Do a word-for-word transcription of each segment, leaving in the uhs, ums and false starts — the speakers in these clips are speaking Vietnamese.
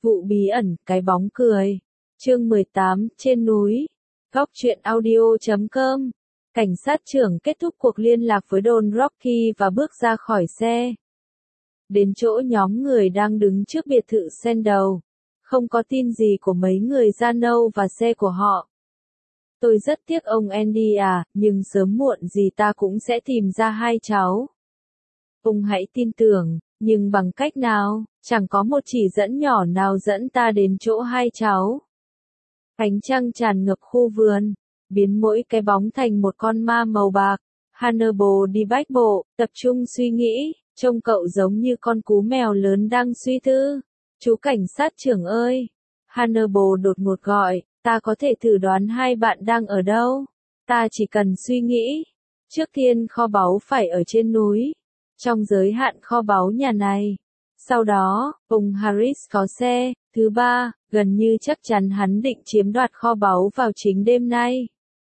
Vụ bí ẩn, cái bóng cười. Chương mười tám, trên núi. Góc truyện audio chấm com. Cảnh sát trưởng kết thúc cuộc liên lạc với Don Rocky và bước ra khỏi xe. Đến chỗ nhóm người đang đứng trước biệt thự Sandal. Không có tin gì của mấy người da nâu và xe của họ. Tôi rất tiếc ông Andy à, nhưng sớm muộn gì ta cũng sẽ tìm ra hai cháu. Ông hãy tin tưởng, nhưng bằng cách nào, chẳng có một chỉ dẫn nhỏ nào dẫn ta đến chỗ hai cháu. Ánh trăng tràn ngập khu vườn, biến mỗi cái bóng thành một con ma màu bạc. Hannibal đi bách bộ, tập trung suy nghĩ, trông cậu giống như con cú mèo lớn đang suy tư. Chú cảnh sát trưởng ơi! Hannibal đột ngột gọi, ta có thể thử đoán hai bạn đang ở đâu. Ta chỉ cần suy nghĩ. Trước tiên kho báu phải ở trên núi, trong giới hạn kho báu nhà này. Sau đó, ông Harris có xe. Thứ ba, gần như chắc chắn hắn định chiếm đoạt kho báu vào chính đêm nay.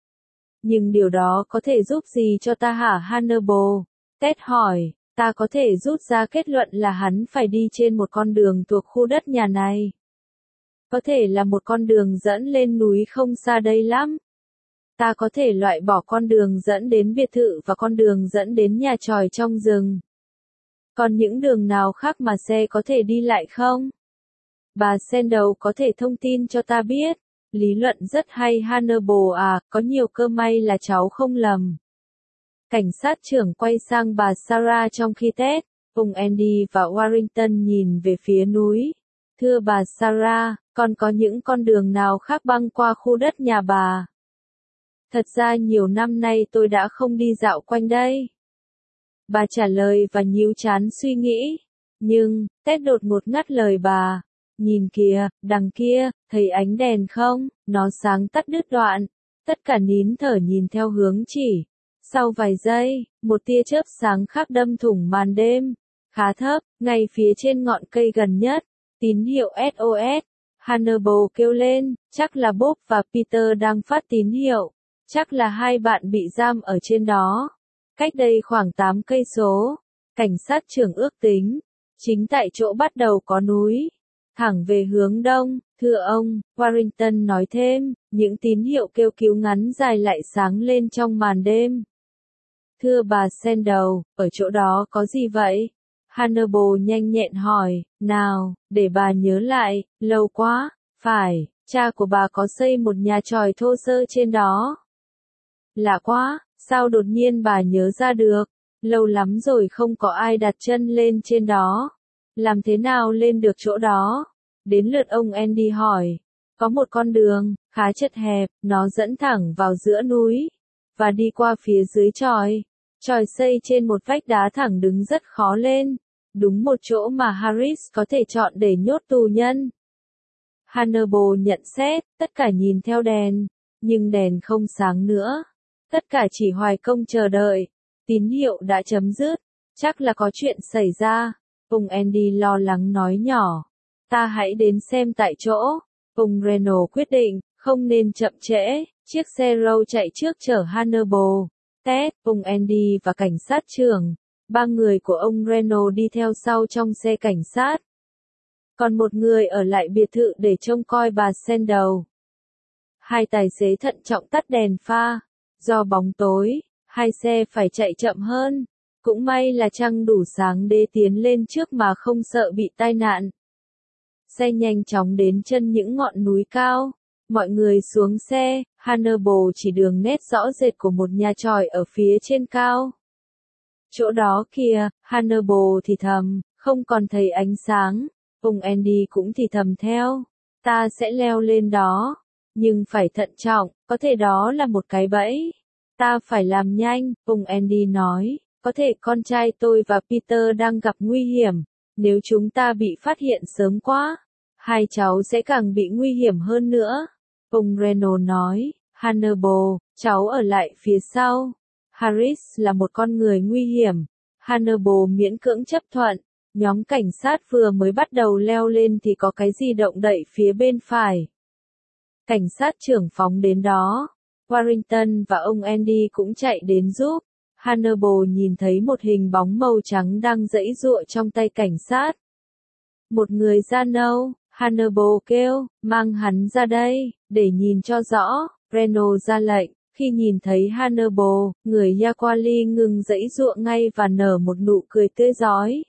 Nhưng điều đó có thể giúp gì cho ta hả Hannibal? Ted hỏi, ta có thể rút ra kết luận là hắn phải đi trên một con đường thuộc khu đất nhà này. Có thể là một con đường dẫn lên núi không xa đây lắm. Ta có thể loại bỏ con đường dẫn đến biệt thự và con đường dẫn đến nhà tròi trong rừng. Còn những đường nào khác mà xe có thể đi lại không? Bà Sandal có thể thông tin cho ta biết. Lý luận rất hay Hannibal à, có nhiều cơ may là cháu không lầm. Cảnh sát trưởng quay sang bà Sarah trong khi Ted, ông Andy và Warrington nhìn về phía núi. Thưa bà Sarah, còn có những con đường nào khác băng qua khu đất nhà bà? Thật ra nhiều năm nay tôi đã không đi dạo quanh đây. Bà trả lời và nhíu chán suy nghĩ. Nhưng, Ted đột ngột ngắt lời bà. Nhìn kìa, đằng kia, thấy ánh đèn không? Nó sáng tắt đứt đoạn. Tất cả nín thở nhìn theo hướng chỉ. Sau vài giây, một tia chớp sáng khác đâm thủng màn đêm. Khá thấp, ngay phía trên ngọn cây gần nhất. Tín hiệu ét o ét. Hannibal kêu lên, chắc là Bob và Peter đang phát tín hiệu. Chắc là hai bạn bị giam ở trên đó. Cách đây khoảng tám cây số. Cảnh sát trưởng ước tính. Chính tại chỗ bắt đầu có núi. Thẳng về hướng đông, thưa ông, Warrington nói thêm, những tín hiệu kêu cứu ngắn dài lại sáng lên trong màn đêm. Thưa bà Sandal, ở chỗ đó có gì vậy? Hannibal nhanh nhẹn hỏi, nào, để bà nhớ lại, lâu quá, phải, cha của bà có xây một nhà tròi thô sơ trên đó. Lạ quá, sao đột nhiên bà nhớ ra được, lâu lắm rồi không có ai đặt chân lên trên đó. Làm thế nào lên được chỗ đó? Đến lượt ông Andy hỏi. Có một con đường, khá chật hẹp, nó dẫn thẳng vào giữa núi, và đi qua phía dưới chòi. Chòi xây trên một vách đá thẳng đứng rất khó lên. Đúng một chỗ mà Harris có thể chọn để nhốt tù nhân. Hannibal nhận xét, tất cả nhìn theo đèn, nhưng đèn không sáng nữa. Tất cả chỉ hoài công chờ đợi. Tín hiệu đã chấm dứt, chắc là có chuyện xảy ra. Ông Andy lo lắng nói nhỏ. Ta hãy đến xem tại chỗ. Ông Renault quyết định, không nên chậm trễ. Chiếc xe Row chạy trước chở Hannibal, Ted, ông Andy và cảnh sát trưởng. Ba người của ông Renault đi theo sau trong xe cảnh sát. Còn một người ở lại biệt thự để trông coi bà Sandal. Hai tài xế thận trọng tắt đèn pha. Do bóng tối, hai xe phải chạy chậm hơn. Cũng may là trăng đủ sáng để tiến lên trước mà không sợ bị tai nạn. Xe nhanh chóng đến chân những ngọn núi cao. Mọi người xuống xe, Hannibal chỉ đường nét rõ rệt của một nhà tròi ở phía trên cao. Chỗ đó kìa, Hannibal thì thầm, không còn thấy ánh sáng. Ông Andy cũng thì thầm theo. Ta sẽ leo lên đó. Nhưng phải thận trọng, có thể đó là một cái bẫy. Ta phải làm nhanh, ông Andy nói. Có thể con trai tôi và Peter đang gặp nguy hiểm. Nếu chúng ta bị phát hiện sớm quá, hai cháu sẽ càng bị nguy hiểm hơn nữa. Ông Renault nói, Hannibal, cháu ở lại phía sau. Harris là một con người nguy hiểm. Hannibal miễn cưỡng chấp thuận. Nhóm cảnh sát vừa mới bắt đầu leo lên thì có cái gì động đậy phía bên phải. Cảnh sát trưởng phóng đến đó. Warrington và ông Andy cũng chạy đến giúp. Hannibal nhìn thấy một hình bóng màu trắng đang giãy giụa trong tay cảnh sát. Một người da nâu, Hannibal kêu, mang hắn ra đây, để nhìn cho rõ. Reno ra lệnh. Khi nhìn thấy Hannibal, người Yaquali ngừng giãy giụa ngay và nở một nụ cười tươi rói.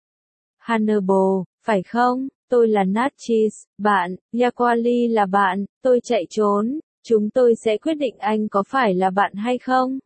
Hannibal, phải không? Tôi là Natchez, bạn, Yaquali là bạn, tôi chạy trốn, chúng tôi sẽ quyết định anh có phải là bạn hay không.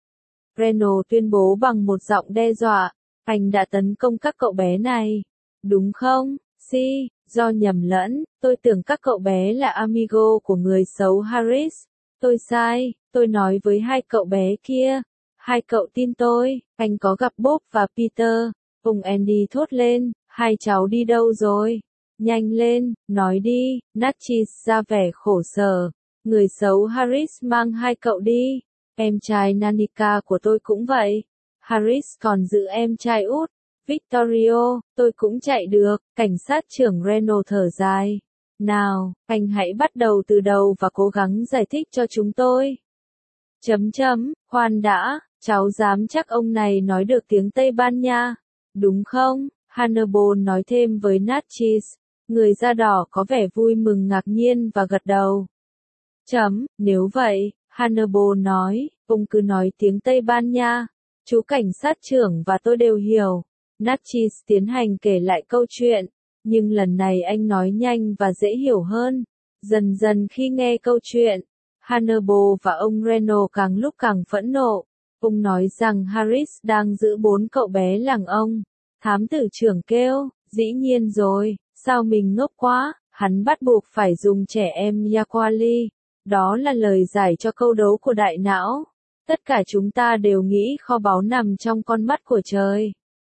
Reno tuyên bố bằng một giọng đe dọa, anh đã tấn công các cậu bé này, đúng không? Si, do nhầm lẫn, tôi tưởng các cậu bé là amigo của người xấu Harris. Tôi sai, tôi nói với hai cậu bé kia. Hai cậu tin tôi, anh có gặp Bob và Peter. Ông Andy thốt lên, hai cháu đi đâu rồi? Nhanh lên, nói đi. Natchez ra vẻ khổ sở. Người xấu Harris mang hai cậu đi. Em trai Nanika của tôi cũng vậy. Harris còn giữ em trai út. Victorio, tôi cũng chạy được. Cảnh sát trưởng Reno thở dài. Nào, anh hãy bắt đầu từ đầu và cố gắng giải thích cho chúng tôi. Chấm chấm, khoan đã, cháu dám chắc ông này nói được tiếng Tây Ban Nha, đúng không? Hannibal nói thêm với Natchez. Người da đỏ có vẻ vui mừng ngạc nhiên và gật đầu. Chấm, nếu vậy, Hannibal nói, ông cứ nói tiếng Tây Ban Nha. Chú cảnh sát trưởng và tôi đều hiểu. Natchez tiến hành kể lại câu chuyện. Nhưng lần này anh nói nhanh và dễ hiểu hơn. Dần dần khi nghe câu chuyện, Hannibal và ông Reno càng lúc càng phẫn nộ. Ông nói rằng Harris đang giữ bốn cậu bé làng ông. Thám tử trưởng kêu, dĩ nhiên rồi, sao mình ngốc quá, hắn bắt buộc phải dùng trẻ em Yaquali. Đó là lời giải cho câu đố của đại não. Tất cả chúng ta đều nghĩ kho báu nằm trong con mắt của trời.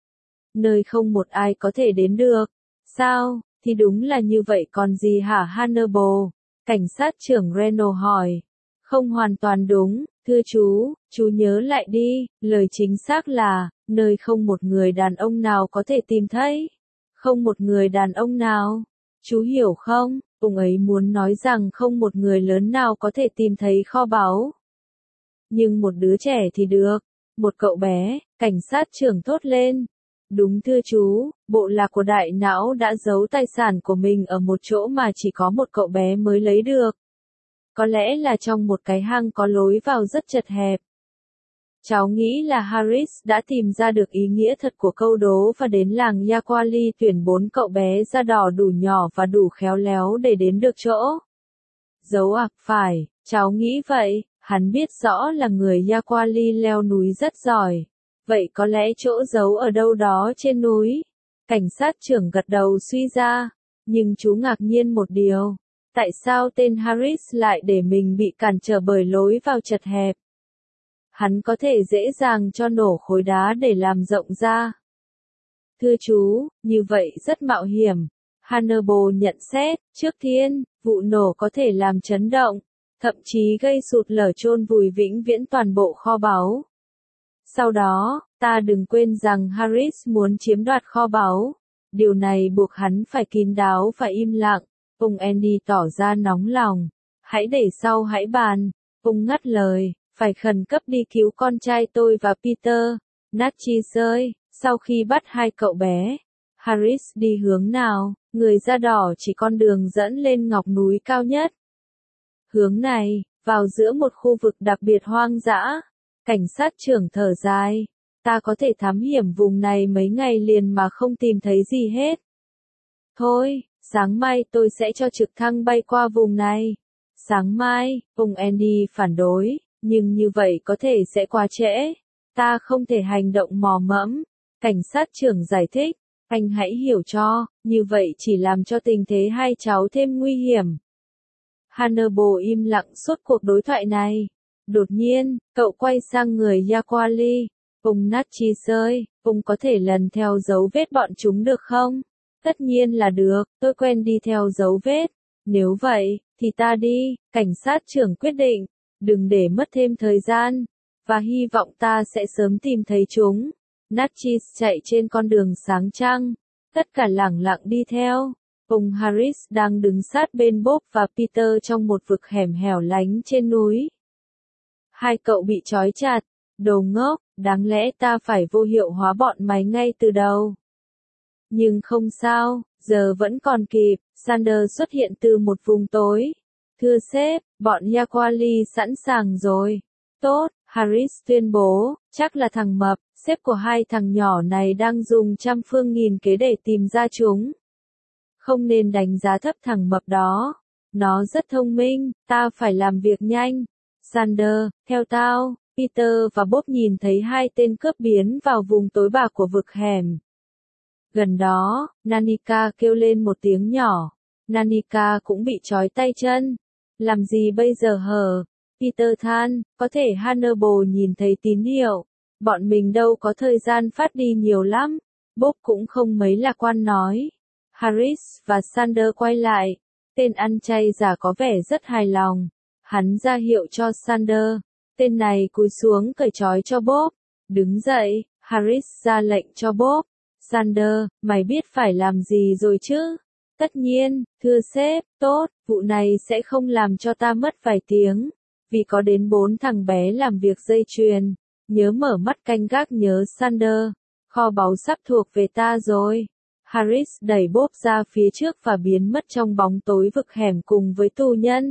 Nơi không một ai có thể đến được. Sao, thì đúng là như vậy còn gì hả Hannibal? Cảnh sát trưởng Reno hỏi. Không hoàn toàn đúng, thưa chú, chú nhớ lại đi, lời chính xác là, nơi không một người đàn ông nào có thể tìm thấy. Không một người đàn ông nào. Chú hiểu không, ông ấy muốn nói rằng không một người lớn nào có thể tìm thấy kho báu. Nhưng một đứa trẻ thì được. Một cậu bé, cảnh sát trưởng thốt lên. Đúng thưa chú, bộ lạc của đại não đã giấu tài sản của mình ở một chỗ mà chỉ có một cậu bé mới lấy được. Có lẽ là trong một cái hang có lối vào rất chật hẹp. Cháu nghĩ là Harris đã tìm ra được ý nghĩa thật của câu đố và đến làng Yaquali tuyển bốn cậu bé da đỏ đủ nhỏ và đủ khéo léo để đến được chỗ. Giấu à, phải, cháu nghĩ vậy, hắn biết rõ là người Yaquali leo núi rất giỏi. Vậy có lẽ chỗ giấu ở đâu đó trên núi. Cảnh sát trưởng gật đầu suy ra. Nhưng chú ngạc nhiên một điều. Tại sao tên Harris lại để mình bị cản trở bởi lối vào chật hẹp? Hắn có thể dễ dàng cho nổ khối đá để làm rộng ra. Thưa chú, như vậy rất mạo hiểm. Hannibal nhận xét, trước tiên, vụ nổ có thể làm chấn động, thậm chí gây sụt lở chôn vùi vĩnh viễn toàn bộ kho báu. Sau đó, ta đừng quên rằng Harris muốn chiếm đoạt kho báu. Điều này buộc hắn phải kín đáo và im lặng. Ông Andy tỏ ra nóng lòng. Hãy để sau hãy bàn. Ông ngắt lời, phải khẩn cấp đi cứu con trai tôi và Peter. Natchez ơi, sau khi bắt hai cậu bé, Harris đi hướng nào? Người da đỏ chỉ con đường dẫn lên ngọc núi cao nhất. Hướng này, vào giữa một khu vực đặc biệt hoang dã. Cảnh sát trưởng thở dài. Ta có thể thám hiểm vùng này mấy ngày liền mà không tìm thấy gì hết. Thôi, sáng mai tôi sẽ cho trực thăng bay qua vùng này. Sáng mai, ông Andy phản đối, nhưng như vậy có thể sẽ quá trễ. Ta không thể hành động mò mẫm. Cảnh sát trưởng giải thích, anh hãy hiểu cho, như vậy chỉ làm cho tình thế hai cháu thêm nguy hiểm. Hannibal im lặng suốt cuộc đối thoại này. Đột nhiên, cậu quay sang người Yaquali. Ông Natchez ơi, ông có thể lần theo dấu vết bọn chúng được không? Tất nhiên là được, tôi quen đi theo dấu vết. Nếu vậy, thì ta đi, cảnh sát trưởng quyết định. Đừng để mất thêm thời gian. Và hy vọng ta sẽ sớm tìm thấy chúng. Natchez chạy trên con đường sáng trăng. Tất cả lẳng lặng đi theo. Ông Harris đang đứng sát bên Bob và Peter trong một vực hẻm hẻo lánh trên núi. Hai cậu bị trói chặt. Đồ ngốc, đáng lẽ ta phải vô hiệu hóa bọn mày ngay từ đầu. Nhưng không sao, Giờ vẫn còn kịp, Sanders xuất hiện từ một vùng tối. Thưa sếp, bọn Yaquali sẵn sàng rồi. Tốt, Harris tuyên bố, chắc là thằng mập, sếp của hai thằng nhỏ này đang dùng trăm phương nghìn kế để tìm ra chúng. Không nên đánh giá thấp thằng mập đó. Nó rất thông minh, ta phải làm việc nhanh. Sanders, theo tao, Peter và Bob nhìn thấy hai tên cướp biến vào vùng tối bạc của vực hẻm. Gần đó, Nanika kêu lên một tiếng nhỏ. Nanika cũng bị trói tay chân. Làm gì bây giờ hờ? Peter than, có thể Hannibal nhìn thấy tín hiệu. Bọn mình đâu có thời gian phát đi nhiều lắm. Bob cũng không mấy lạc quan nói. Harris và Sanders quay lại. Tên ăn chay già có vẻ rất hài lòng. Hắn ra hiệu cho Sanders. Tên này cúi xuống cởi trói cho Bob. Đứng dậy, Harris ra lệnh cho Bob. Sanders, mày biết phải làm gì rồi chứ? Tất nhiên, thưa sếp, tốt, vụ này sẽ không làm cho ta mất vài tiếng. Vì có đến bốn thằng bé làm việc dây chuyền. Nhớ mở mắt canh gác nhớ Sanders. Kho báu sắp thuộc về ta rồi. Harris đẩy Bob ra phía trước và biến mất trong bóng tối vực hẻm cùng với tù nhân.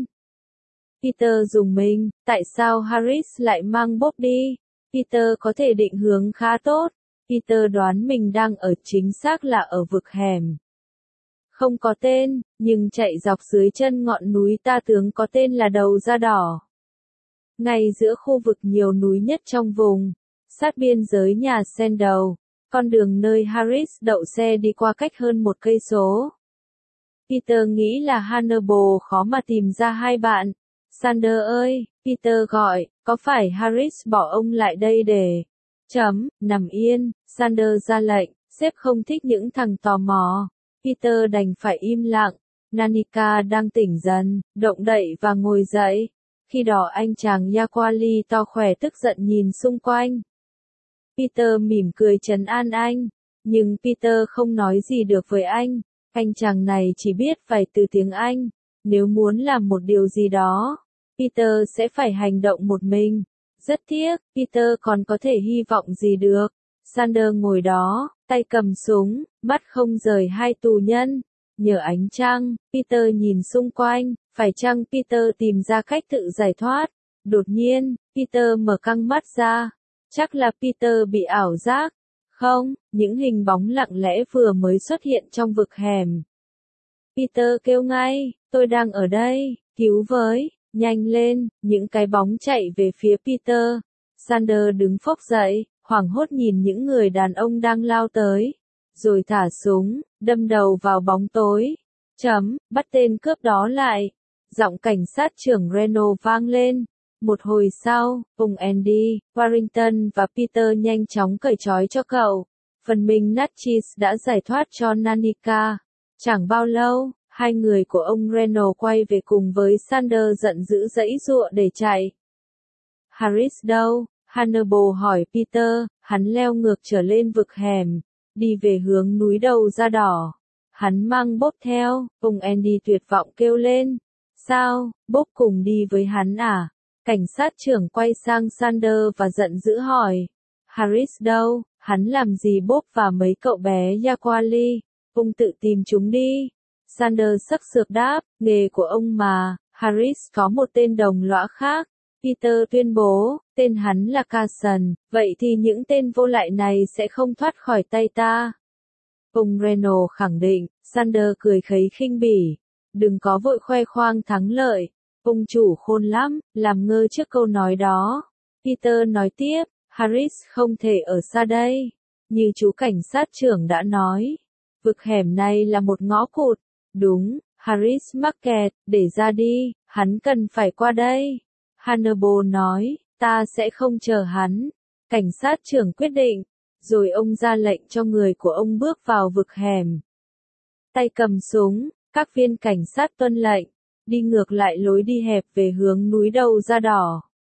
Peter rùng mình, tại sao Harris lại mang Bob đi? Peter có thể định hướng khá tốt. Peter đoán mình đang ở chính xác là ở vực hẻm. Không có tên, nhưng chạy dọc dưới chân ngọn núi ta tướng có tên là Đầu Da Đỏ. Ngay giữa khu vực nhiều núi nhất trong vùng, sát biên giới nhà Sanders, con đường nơi Harris đậu xe đi qua cách hơn một cây số. Peter nghĩ là Hannibal khó mà tìm ra hai bạn. Sanders ơi, Peter gọi, có phải Harris bỏ ông lại đây để... Chấm, nằm yên, Sanders ra lệnh, sếp không thích những thằng tò mò. Peter đành phải im lặng. Nanika đang tỉnh dần, động đậy và ngồi dậy. Khi đó anh chàng Yaquali to khỏe tức giận nhìn xung quanh. Peter mỉm cười trấn an anh. Nhưng Peter không nói gì được với anh. Anh chàng này chỉ biết vài từ tiếng Anh. Nếu muốn làm một điều gì đó, Peter sẽ phải hành động một mình. Rất tiếc, Peter còn có thể hy vọng gì được. Sanders ngồi đó, tay cầm súng, mắt không rời hai tù nhân. Nhờ ánh trăng, Peter nhìn xung quanh, phải chăng Peter tìm ra cách tự giải thoát? Đột nhiên, Peter mở căng mắt ra. Chắc là Peter bị ảo giác. Không, những hình bóng lặng lẽ vừa mới xuất hiện trong vực hẻm. Peter kêu ngay, tôi đang ở đây, cứu với, nhanh lên, những cái bóng chạy về phía Peter. Sanders đứng phốc dậy, hoảng hốt nhìn những người đàn ông đang lao tới. Rồi thả súng, đâm đầu vào bóng tối. Chấm, bắt tên cướp đó lại. Giọng cảnh sát trưởng Reno vang lên. Một hồi sau, ông Andy, Warrington và Peter nhanh chóng cởi trói cho cậu. Phần mình Natchez đã giải thoát cho Nanika. Chẳng bao lâu, hai người của ông Reno quay về cùng với Sanders giận dữ giãy giụa để chạy. Harris đâu? Hannibal hỏi Peter, hắn leo ngược trở lên vực hẻm, đi về hướng núi Đầu Da Đỏ. Hắn mang Bob theo, ông Andy tuyệt vọng kêu lên. Sao, Bob cùng đi với hắn à? Cảnh sát trưởng quay sang Sanders và giận dữ hỏi. Harris đâu? Hắn làm gì Bob và mấy cậu bé Yaquali? Ông tự tìm chúng đi. Sanders sắc sược đáp, nghề của ông mà. Harris có một tên đồng lõa khác. Peter tuyên bố, tên hắn là Carson, vậy thì những tên vô lại này sẽ không thoát khỏi tay ta. Ông Reno khẳng định. Sanders cười khấy khinh bỉ. Đừng có vội khoe khoang thắng lợi. Ông chủ khôn lắm, làm ngơ trước câu nói đó. Peter nói tiếp, Harris không thể ở xa đây. Như chú cảnh sát trưởng đã nói, vực hẻm này là một ngõ cụt. Đúng, Harris mắc kẹt, để ra đi, hắn cần phải qua đây. Hannibal nói, ta sẽ không chờ hắn. Cảnh sát trưởng quyết định. Rồi ông ra lệnh cho người của ông bước vào vực hẻm. Tay cầm súng, các viên cảnh sát tuân lệnh. Đi ngược lại lối đi hẹp về hướng núi Đầu Da Đỏ.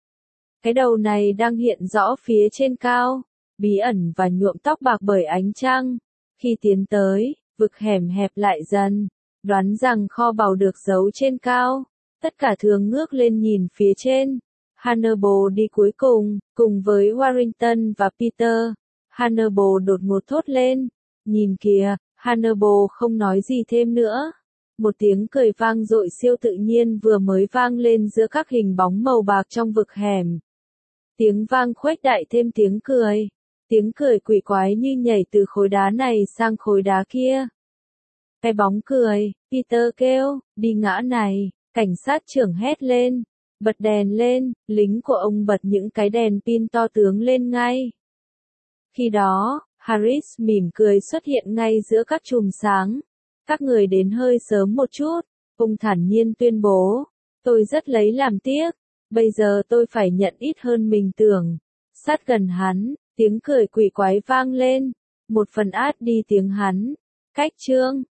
Cái đầu này đang hiện rõ phía trên cao, bí ẩn và nhuộm tóc bạc bởi ánh trăng. Khi tiến tới, vực hẻm hẹp lại dần, đoán rằng kho báu được giấu trên cao. Tất cả thường ngước lên nhìn phía trên. Hannibal đi cuối cùng, cùng với Warrington và Peter. Hannibal đột ngột thốt lên. Nhìn kìa, Hannibal không nói gì thêm nữa. Một tiếng cười vang dội siêu tự nhiên vừa mới vang lên giữa các hình bóng màu bạc trong vực hẻm. Tiếng vang khuếch đại thêm tiếng cười. Tiếng cười quỷ quái như nhảy từ khối đá này sang khối đá kia. Cái bóng cười, Peter kêu, đi ngã này, cảnh sát trưởng hét lên, bật đèn lên, lính của ông bật những cái đèn pin to tướng lên ngay. Khi đó, Harris mỉm cười xuất hiện ngay giữa các chùm sáng. Các người đến hơi sớm một chút, ông thản nhiên tuyên bố, tôi rất lấy làm tiếc, bây giờ tôi phải nhận ít hơn mình tưởng. Sát gần hắn, tiếng cười quỷ quái vang lên, một phần át đi tiếng hắn, cách trương.